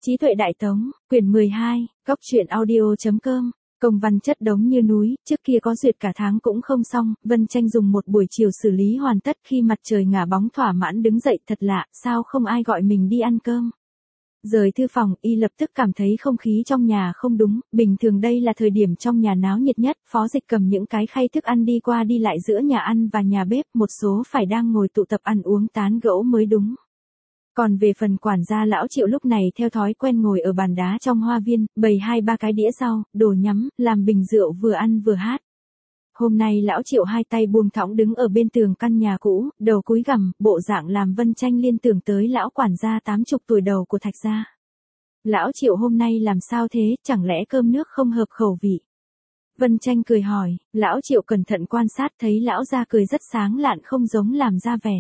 Trí tuệ đại tống, quyển 12, góc truyện audio.com. Công văn chất đống như núi, trước kia có duyệt cả tháng cũng không xong, Vân Tranh dùng một buổi chiều xử lý hoàn tất. Khi mặt trời ngả bóng thỏa mãn đứng dậy, thật lạ, sao không ai gọi mình đi ăn cơm. Rời thư phòng, y lập tức cảm thấy không khí trong nhà không đúng, bình thường đây là thời điểm trong nhà náo nhiệt nhất. Phó Dịch cầm những cái khay thức ăn đi qua đi lại giữa nhà ăn và nhà bếp, một số phải đang ngồi tụ tập ăn uống tán gẫu mới đúng. Còn về phần quản gia lão Triệu lúc này theo thói quen ngồi ở bàn đá trong hoa viên, bày 2-3 cái đĩa rau, đồ nhắm, làm bình rượu vừa ăn vừa hát. Hôm nay lão Triệu hai tay buông thõng đứng ở bên tường căn nhà cũ, đầu cúi gằm, bộ dạng làm Vân Tranh liên tưởng tới lão quản gia 80 tuổi đầu của Thạch gia. Lão Triệu hôm nay làm sao thế, chẳng lẽ cơm nước không hợp khẩu vị? Vân Tranh cười hỏi, lão Triệu cẩn thận quan sát thấy lão gia cười rất sáng lạn, không giống làm ra vẻ.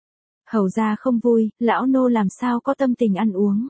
Hầu ra không vui, lão nô làm sao có tâm tình ăn uống.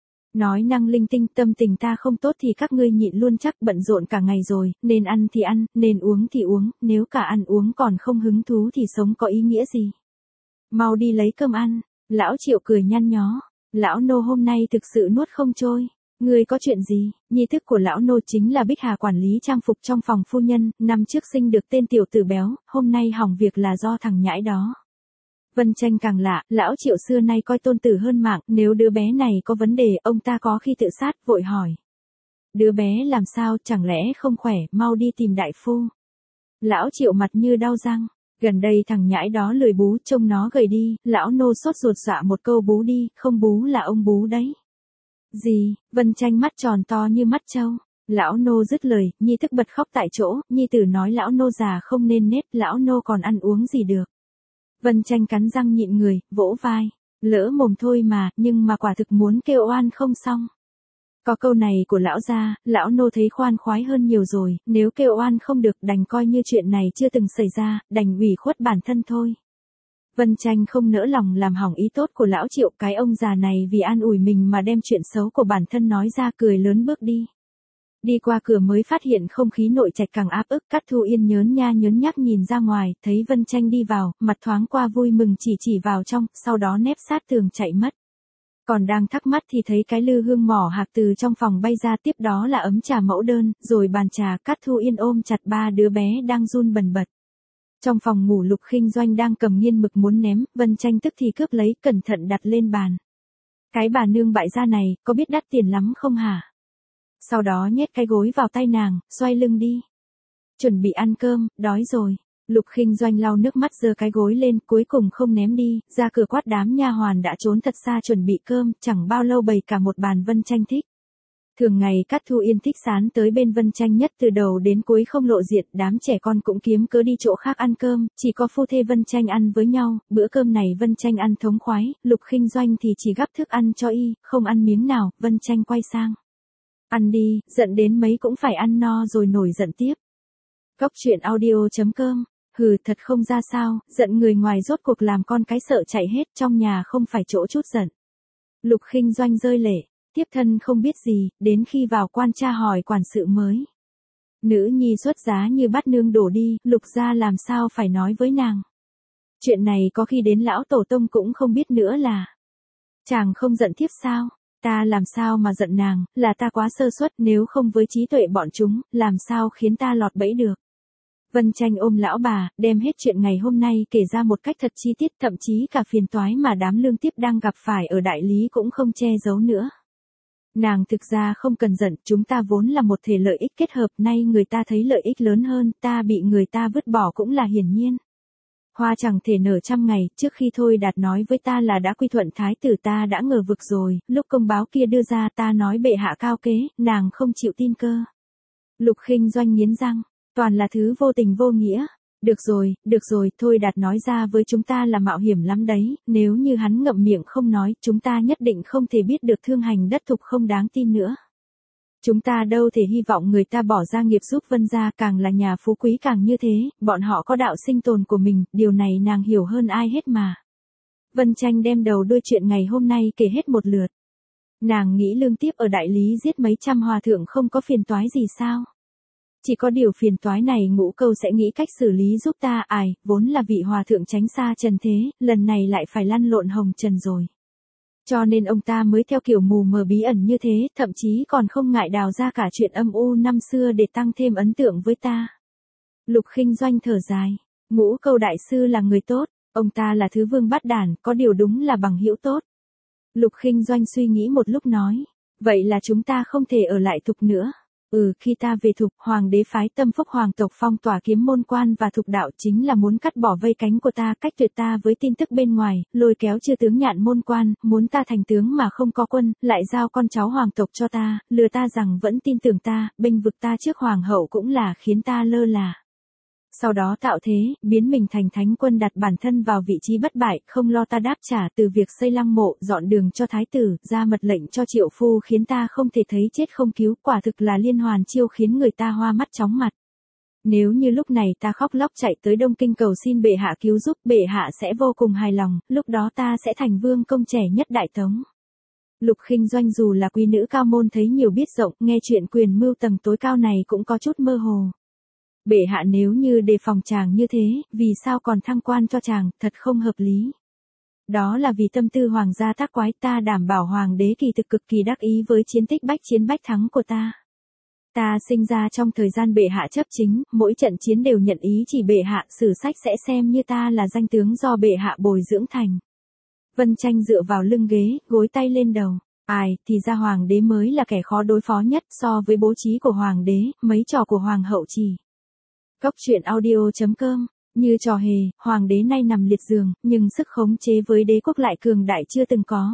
Nói năng linh tinh, tâm tình ta không tốt thì các ngươi nhịn luôn, chắc bận rộn cả ngày rồi, nên ăn thì ăn, nên uống thì uống, nếu cả ăn uống còn không hứng thú thì sống có ý nghĩa gì. Mau đi lấy cơm ăn. Lão Triệu cười nhăn nhó, lão nô hôm nay thực sự nuốt không trôi. Ngươi có chuyện gì? Nhi thức của lão nô chính là Bích Hà quản lý trang phục trong phòng phu nhân, năm trước sinh được tên tiểu tử béo, hôm nay hỏng việc là do thằng nhãi đó. Vân Tranh càng lạ, lão Triệu xưa nay coi tôn tử hơn mạng, nếu đứa bé này có vấn đề, ông ta có khi tự sát, vội hỏi. Đứa bé làm sao, chẳng lẽ không khỏe, mau đi tìm đại phu. Lão Triệu mặt như đau răng, gần đây thằng nhãi đó lười bú, trông nó gầy đi, lão nô sốt ruột dọa một câu bú đi, không bú là ông bú đấy. Gì? Vân Tranh mắt tròn to như mắt trâu. Lão nô dứt lời, Nhi thức bật khóc tại chỗ, Nhi tử nói lão nô già không nên nết, lão nô còn ăn uống gì được. Vân Tranh cắn răng nhịn người, vỗ vai. Lỡ mồm thôi mà, nhưng mà quả thực muốn kêu oan không xong. Có câu này của lão gia, lão nô thấy khoan khoái hơn nhiều rồi, nếu kêu oan không được đành coi như chuyện này chưa từng xảy ra, đành ủy khuất bản thân thôi. Vân Tranh không nỡ lòng làm hỏng ý tốt của lão Triệu, cái ông già này vì an ủi mình mà đem chuyện xấu của bản thân nói ra, cười lớn bước đi. Đi qua cửa mới phát hiện không khí nội trạch càng áp ức, Cát Thu Yên nhớn nhác nhìn ra ngoài, thấy Vân Tranh đi vào, mặt thoáng qua vui mừng chỉ vào trong, sau đó nép sát tường chạy mất. Còn đang thắc mắc thì thấy cái lư hương mỏ hạc từ trong phòng bay ra, tiếp đó là ấm trà mẫu đơn, rồi bàn trà. Cát Thu Yên ôm chặt 3 đứa bé đang run bần bật. Trong phòng ngủ Lục Khinh Doanh đang cầm nghiên mực muốn ném, Vân Tranh tức thì cướp lấy, cẩn thận đặt lên bàn. Cái bà nương bại gia này, có biết đắt tiền lắm không hả? Sau đó nhét cái gối vào tay nàng, xoay lưng đi. Chuẩn bị ăn cơm, đói rồi. Lục Khinh Doanh lau nước mắt giơ cái gối lên, cuối cùng không ném đi, ra cửa quát đám nha hoàn đã trốn thật xa chuẩn bị cơm, chẳng bao lâu bày cả một bàn Vân Tranh thích. Thường ngày Cát Thu Yên thích sán tới bên Vân Tranh nhất, từ đầu đến cuối không lộ diện, đám trẻ con cũng kiếm cớ đi chỗ khác ăn cơm, chỉ có phu thê Vân Tranh ăn với nhau. Bữa cơm này Vân Tranh ăn thống khoái, Lục Khinh Doanh thì chỉ gắp thức ăn cho y, không ăn miếng nào. Vân Tranh quay sang. Ăn đi, giận đến mấy cũng phải ăn no rồi nổi giận tiếp. Góc truyện audio.com. Hừ, thật không ra sao, giận người ngoài rốt cuộc làm con cái sợ chạy hết, trong nhà không phải chỗ chút giận. Lục Khinh Doanh rơi lệ, tiếp thân không biết gì, đến khi vào quan tra hỏi quản sự mới. Nữ nhi xuất giá như bát nương đổ đi, Lục gia làm sao phải nói với nàng. Chuyện này có khi đến lão tổ tông cũng không biết nữa là. Chàng không giận thiếp sao? Ta làm sao mà giận nàng, là ta quá sơ suất, nếu không với trí tuệ bọn chúng, làm sao khiến ta lọt bẫy được. Vân Tranh ôm lão bà, đem hết chuyện ngày hôm nay kể ra một cách thật chi tiết, thậm chí cả phiền toái mà đám lương tiếp đang gặp phải ở đại lý cũng không che giấu nữa. Nàng thực ra không cần giận, chúng ta vốn là một thể lợi ích kết hợp, nay người ta thấy lợi ích lớn hơn, ta bị người ta vứt bỏ cũng là hiển nhiên. Hoa chẳng thể nở trăm ngày, trước khi Thôi Đạt nói với ta là đã quy thuận thái tử ta đã ngờ vực rồi, lúc công báo kia đưa ra ta nói bệ hạ cao kế, nàng không chịu tin cơ. Lục Khinh Doanh nghiến răng, toàn là thứ vô tình vô nghĩa. Được rồi, Thôi Đạt nói ra với chúng ta là mạo hiểm lắm đấy, nếu như hắn ngậm miệng không nói, chúng ta nhất định không thể biết được thương hành đất thục không đáng tin nữa. Chúng ta đâu thể hy vọng người ta bỏ ra nghiệp giúp Vân gia, càng là nhà phú quý càng như thế, bọn họ có đạo sinh tồn của mình, điều này nàng hiểu hơn ai hết mà. Vân Tranh đem đầu đuôi chuyện ngày hôm nay kể hết một lượt. Nàng nghĩ lương tiếp ở đại lý giết mấy trăm hòa thượng không có phiền toái gì sao? Chỉ có điều phiền toái này Ngũ Câu sẽ nghĩ cách xử lý giúp ta, vốn là vị hòa thượng tránh xa trần thế, lần này lại phải lăn lộn hồng trần rồi. Cho nên ông ta mới theo kiểu mù mờ bí ẩn như thế, thậm chí còn không ngại đào ra cả chuyện âm u năm xưa để tăng thêm ấn tượng với ta. Lục Khinh Doanh thở dài, Ngũ Câu đại sư là người tốt, ông ta là thứ vương bát đản, có điều đúng là bằng hữu tốt. Lục Khinh Doanh suy nghĩ một lúc nói, vậy là chúng ta không thể ở lại Thục nữa. Khi ta về Thục, hoàng đế phái Tâm Phúc hoàng tộc phong tỏa Kiếm Môn Quan và Thục đạo chính là muốn cắt bỏ vây cánh của ta, cách tuyệt ta với tin tức bên ngoài, lôi kéo chư tướng Nhạn Môn Quan, muốn ta thành tướng mà không có quân, lại giao con cháu hoàng tộc cho ta, lừa ta rằng vẫn tin tưởng ta, bênh vực ta trước hoàng hậu cũng là khiến ta lơ là. Sau đó tạo thế, biến mình thành thánh quân, đặt bản thân vào vị trí bất bại, không lo ta đáp trả, từ việc xây lăng mộ, dọn đường cho thái tử, ra mật lệnh cho triệu phu khiến ta không thể thấy chết không cứu, quả thực là liên hoàn chiêu khiến người ta hoa mắt chóng mặt. Nếu như lúc này ta khóc lóc chạy tới Đông Kinh cầu xin bệ hạ cứu giúp, bệ hạ sẽ vô cùng hài lòng, lúc đó ta sẽ thành vương công trẻ nhất Đại Tống. Lục Khinh Doanh dù là quý nữ cao môn thấy nhiều biết rộng, nghe chuyện quyền mưu tầng tối cao này cũng có chút mơ hồ. Bệ hạ nếu như đề phòng chàng như thế, vì sao còn thăng quan cho chàng, thật không hợp lý. Đó là vì tâm tư hoàng gia tác quái, ta đảm bảo hoàng đế kỳ thực cực kỳ đắc ý với chiến tích bách chiến bách thắng của ta. Ta sinh ra trong thời gian bệ hạ chấp chính, mỗi trận chiến đều nhận ý chỉ bệ hạ, sử sách sẽ xem như ta là danh tướng do bệ hạ bồi dưỡng thành. Vân Tranh dựa vào lưng ghế, gối tay lên đầu. Thì ra hoàng đế mới là kẻ khó đối phó nhất, so với bố trí của hoàng đế, mấy trò của hoàng hậu chỉ. Cốc truyện audio.com, như trò hề, hoàng đế nay nằm liệt giường, nhưng sức khống chế với đế quốc lại cường đại chưa từng có.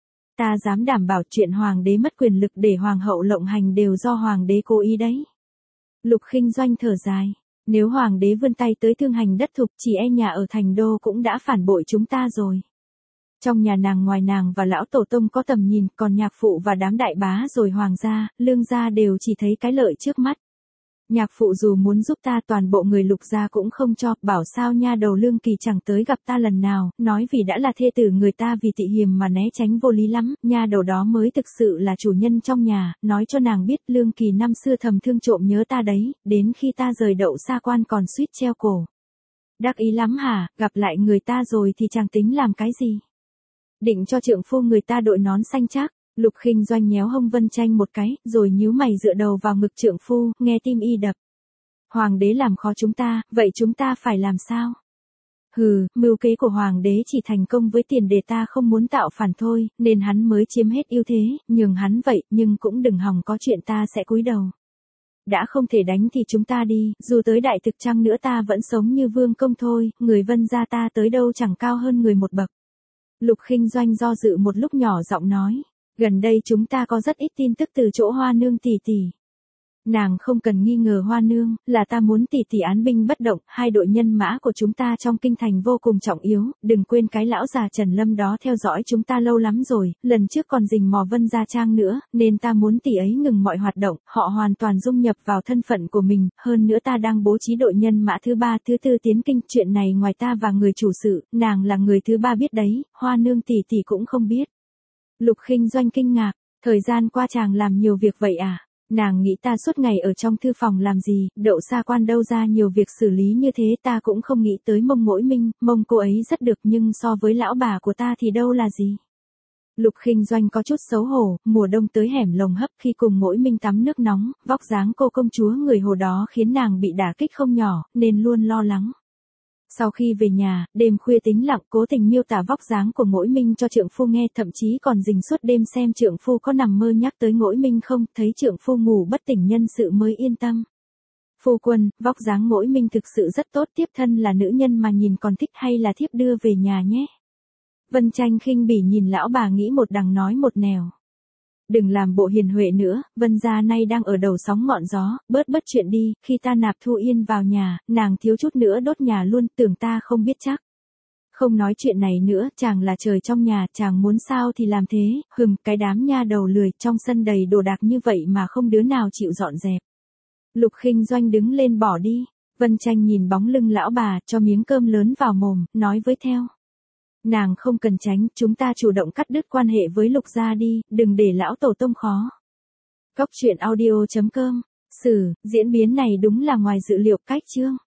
Ta dám đảm bảo chuyện hoàng đế mất quyền lực để hoàng hậu lộng hành đều do hoàng đế cố ý đấy. Lục Khinh Doanh thở dài, nếu hoàng đế vươn tay tới thương hành đất Thục, chỉ e nhà ở thành đô cũng đã phản bội chúng ta rồi. Trong nhà nàng ngoài nàng và lão tổ tông có tầm nhìn, còn nhạc phụ và đám đại bá rồi hoàng gia, lương gia đều chỉ thấy cái lợi trước mắt. Nhạc phụ dù muốn giúp ta toàn bộ người Lục gia cũng không cho, bảo sao nha đầu Lương Kỳ chẳng tới gặp ta lần nào, nói vì đã là thê tử người ta vì tị hiềm mà né tránh vô lý lắm, nha đầu đó mới thực sự là chủ nhân trong nhà, nói cho nàng biết Lương Kỳ năm xưa thầm thương trộm nhớ ta đấy, đến khi ta rời đậu xa quan còn suýt treo cổ. Đắc ý lắm hả, gặp lại người ta rồi thì chàng tính làm cái gì? Định cho trượng phu người ta đội nón xanh chắc. Lục Khinh Doanh nhéo hông Vân Tranh một cái, rồi nhíu mày dựa đầu vào ngực trượng phu, nghe tim y đập. Hoàng đế làm khó chúng ta, vậy chúng ta phải làm sao? Mưu kế của hoàng đế chỉ thành công với tiền đề ta không muốn tạo phản thôi, nên hắn mới chiếm hết ưu thế, nhường hắn vậy, nhưng cũng đừng hòng có chuyện ta sẽ cúi đầu. Đã không thể đánh thì chúng ta đi, dù tới đại thực chăng nữa ta vẫn sống như vương công thôi, người Vân gia ta tới đâu chẳng cao hơn người một bậc. Lục Khinh Doanh do dự một lúc nhỏ giọng nói. Gần đây chúng ta có rất ít tin tức từ chỗ Hoa Nương tỷ tỷ. Nàng không cần nghi ngờ Hoa Nương, là ta muốn tỷ tỷ án binh bất động, hai đội nhân mã của chúng ta trong kinh thành vô cùng trọng yếu, đừng quên cái lão già Trần Lâm đó theo dõi chúng ta lâu lắm rồi, lần trước còn rình mò Vân Gia Trang nữa, nên ta muốn tỷ ấy ngừng mọi hoạt động, họ hoàn toàn dung nhập vào thân phận của mình, hơn nữa ta đang bố trí đội nhân mã thứ 3, thứ 4 tiến kinh, chuyện này ngoài ta và người chủ sự, nàng là người thứ 3 biết đấy, Hoa Nương tỷ tỷ cũng không biết. Lục Khinh Doanh kinh ngạc, thời gian qua chàng làm nhiều việc vậy à? Nàng nghĩ ta suốt ngày ở trong thư phòng làm gì, đậu xa quan đâu ra nhiều việc xử lý như thế, ta cũng không nghĩ tới Mông Mỗi Minh, Mông cô ấy rất được nhưng so với lão bà của ta thì đâu là gì. Lục Khinh Doanh có chút xấu hổ, mùa đông tới hẻm lồng hấp khi cùng Mỗi Minh tắm nước nóng, vóc dáng cô công chúa người Hồ đó khiến nàng bị đả kích không nhỏ, nên luôn lo lắng. Sau khi về nhà, đêm khuya tĩnh lặng cố tình miêu tả vóc dáng của Ngỗi Minh cho trượng phu nghe, thậm chí còn rình suốt đêm xem trượng phu có nằm mơ nhắc tới Ngỗi Minh không, thấy trượng phu ngủ bất tỉnh nhân sự mới yên tâm. Phu quân, vóc dáng Ngỗi Minh thực sự rất tốt, tiếp thân là nữ nhân mà nhìn còn thích, hay là thiếp đưa về nhà nhé. Vân Tranh khinh bỉ nhìn lão bà nghĩ một đằng nói một nẻo. Đừng làm bộ hiền huệ nữa, Vân gia nay đang ở đầu sóng ngọn gió, bớt chuyện đi, khi ta nạp Thu Yên vào nhà, nàng thiếu chút nữa đốt nhà luôn, tưởng ta không biết chắc. Không nói chuyện này nữa, chàng là trời trong nhà, chàng muốn sao thì làm thế, cái đám nha đầu lười, trong sân đầy đồ đạc như vậy mà không đứa nào chịu dọn dẹp. Lục Khinh Doanh đứng lên bỏ đi, Vân Tranh nhìn bóng lưng lão bà, cho miếng cơm lớn vào mồm, nói với theo. Nàng không cần tránh, chúng ta chủ động cắt đứt quan hệ với Lục gia đi, đừng để lão tổ tông khó. Cốc truyện audio.com, diễn biến này đúng là ngoài dự liệu cách chương.